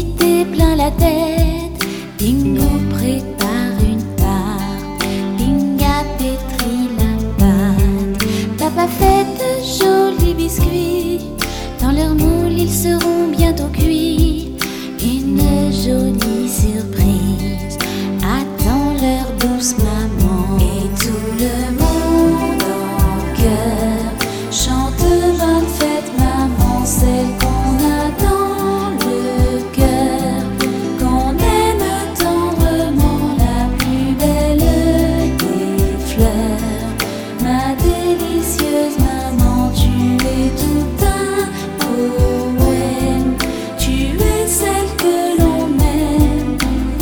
t'es plein la tête, Bingo prépare une tarte, Binga pétrit la pâte. Papa fait de jolis biscuits, dans leur moule ils seront bientôt cuits. Une jolie surprise attend leur douce maman. Et tout le monde en chœur chante bonne fête maman, celle qu'on a dans le cœur, qu'on aime tendrement, la plus belle des fleurs. Ma délicieuse maman, tu es tout un poème, tu es celle que l'on aime.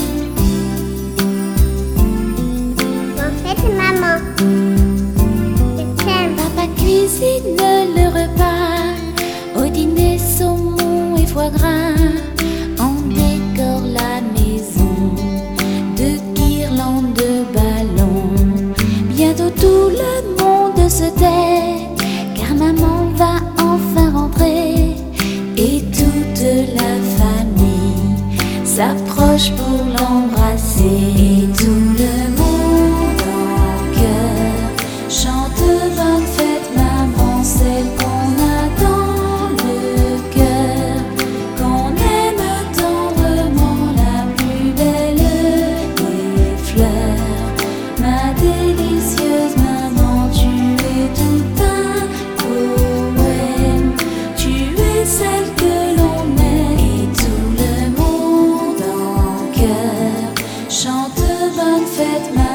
Bonne fête maman, je t'aime. Papa cuisine le repas, au dîner saumon et foie gras. On décore la maison de guirlandes de ballons. Bientôt tout le monde se tait, car maman va enfin rentrer. Et toute la famille s'approche pour l'embrasser. Et tout le monde en chœur chante bonne fête maman, celle qu'on a dans le cœur, qu'on aime tendrement, la plus belle des fleurs. Ma délicieuse maman, tu es tout un poème, tu es celle que l'on aime. Et tout le monde en chœur chante bonne fête maman.